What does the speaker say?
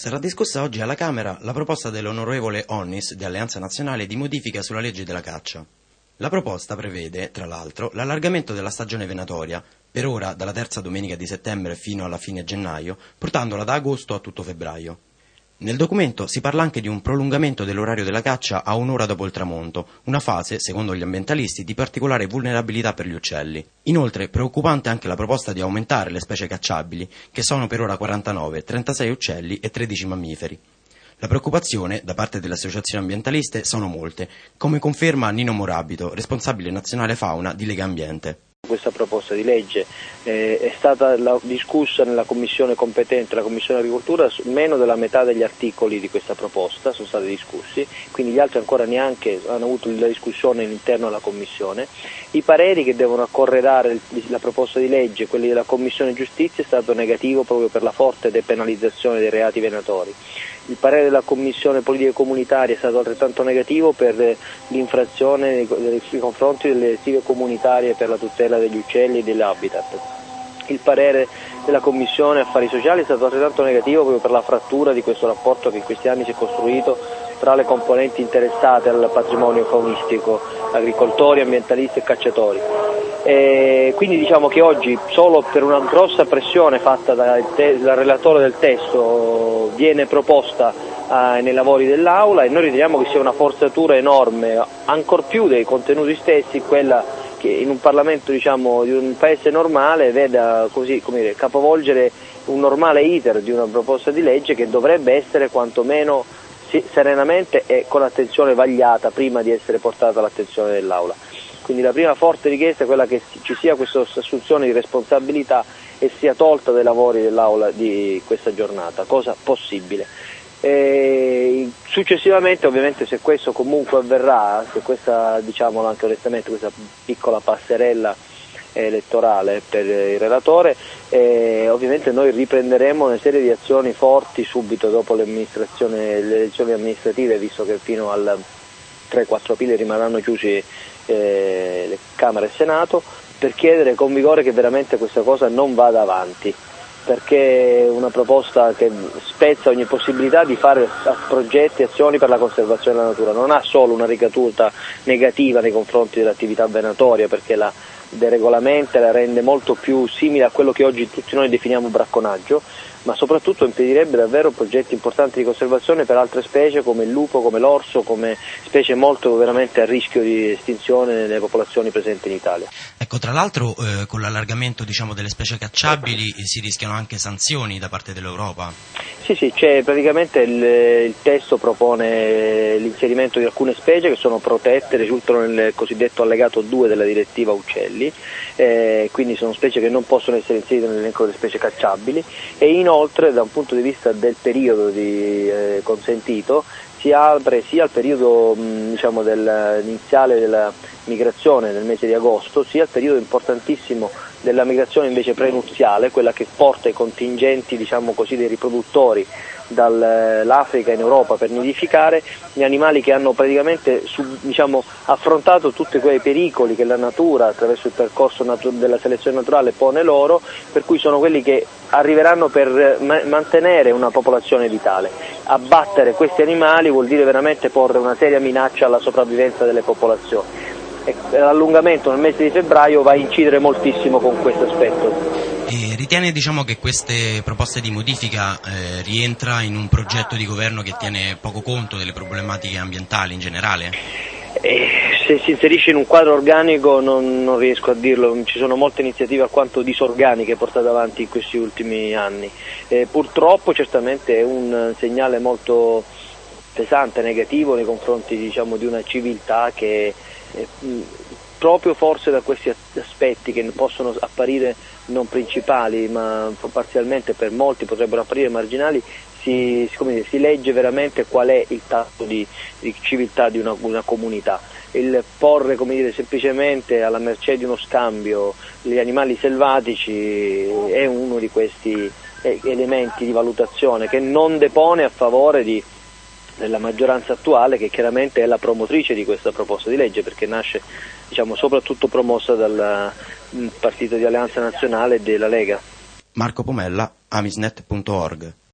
Sarà discussa oggi alla Camera la proposta dell'onorevole Onnis di Alleanza Nazionale di modifica sulla legge della caccia. La proposta prevede, tra l'altro, l'allargamento della stagione venatoria, per ora dalla terza domenica di settembre fino alla fine gennaio, portandola da agosto a tutto febbraio. Nel documento si parla anche di un prolungamento dell'orario della caccia a un'ora dopo il tramonto, una fase, secondo gli ambientalisti, di particolare vulnerabilità per gli uccelli. Inoltre, preoccupante anche la proposta di aumentare le specie cacciabili, che sono per ora 49, 36 uccelli e 13 mammiferi. La preoccupazione, da parte delle associazioni ambientaliste, sono molte, come conferma Nino Morabito, responsabile nazionale fauna di Lega Ambiente. Questa proposta di legge è stata discussa nella commissione competente, la commissione agricoltura, meno della metà degli articoli di questa proposta sono stati discussi, quindi gli altri ancora neanche hanno avuto la discussione all'interno della commissione. I pareri che devono accorredare la proposta di legge, quelli della commissione giustizia, è stato negativo proprio per la forte depenalizzazione dei reati venatori. Il parere della Commissione Politiche Comunitarie è stato altrettanto negativo per l'infrazione nei confronti delle direttive comunitarie per la tutela degli uccelli e dell'habitat. Il parere della Commissione Affari Sociali è stato altrettanto negativo proprio per la frattura di questo rapporto che in questi anni si è costruito tra le componenti interessate al patrimonio faunistico, agricoltori, ambientalisti e cacciatori. Quindi diciamo che oggi solo per una grossa pressione fatta dal relatore del testo viene proposta nei lavori dell'Aula e noi riteniamo che sia una forzatura enorme, ancor più dei contenuti stessi, quella che in un Parlamento di un paese normale veda così, capovolgere un normale iter di una proposta di legge che dovrebbe essere quantomeno serenamente e con attenzione vagliata prima di essere portata all'attenzione dell'Aula. Quindi la prima forte richiesta è quella che ci sia questa assunzione di responsabilità e sia tolta dai lavori dell'Aula di questa giornata, cosa possibile. Successivamente ovviamente se questo comunque avverrà, se questa, diciamolo anche onestamente, questa piccola passerella elettorale per il relatore, ovviamente noi riprenderemo una serie di azioni forti subito dopo le elezioni amministrative, visto che fino al 3-4 aprile rimarranno chiusi le Camera e Senato, per chiedere con vigore che veramente questa cosa non vada avanti, perché è una proposta che spezza ogni possibilità di fare progetti e azioni per la conservazione della natura, non ha solo una ricaduta negativa nei confronti dell'attività venatoria, perché la deregolamenta, la rende molto più simile a quello che oggi tutti noi definiamo bracconaggio, ma soprattutto impedirebbe davvero progetti importanti di conservazione per altre specie come il lupo, come l'orso, come specie molto veramente a rischio di estinzione nelle popolazioni presenti in Italia. Ecco, tra l'altro con l'allargamento delle specie cacciabili si rischiano anche sanzioni da parte dell'Europa. Sì, c'è praticamente il testo propone l'inserimento di alcune specie che sono protette, risultano nel cosiddetto allegato 2 della direttiva uccelli, quindi sono specie che non possono essere inserite nell'elenco delle specie cacciabili, e inoltre da un punto di vista del periodo consentito si apre sia al periodo iniziale della migrazione nel mese di agosto, sia al periodo importantissimo della migrazione invece prenuziale, quella che porta i contingenti dei riproduttori dall'Africa in Europa per nidificare, gli animali che hanno praticamente affrontato tutti quei pericoli che la natura attraverso il percorso della selezione naturale pone loro, per cui sono quelli che arriveranno per mantenere una popolazione vitale. Abbattere questi animali vuol dire veramente porre una seria minaccia alla sopravvivenza delle popolazioni. L'allungamento nel mese di febbraio va a incidere moltissimo con questo aspetto. E ritiene che queste proposte di modifica rientra in un progetto di governo che tiene poco conto delle problematiche ambientali in generale? Se si inserisce in un quadro organico non riesco a dirlo, ci sono molte iniziative alquanto disorganiche portate avanti in questi ultimi anni. Purtroppo certamente è un segnale molto pesante, negativo nei confronti di una civiltà che proprio forse da questi aspetti che possono apparire non principali ma parzialmente per molti potrebbero apparire marginali, si legge veramente qual è il tasso di civiltà di una comunità. Il porre semplicemente alla mercé di uno scambio gli animali selvatici è uno di questi elementi di valutazione che non depone a favore della maggioranza attuale, che chiaramente è la promotrice di questa proposta di legge, perché nasce soprattutto promossa dal partito di Alleanza Nazionale e della Lega. Marco Pomella, amisnet.org.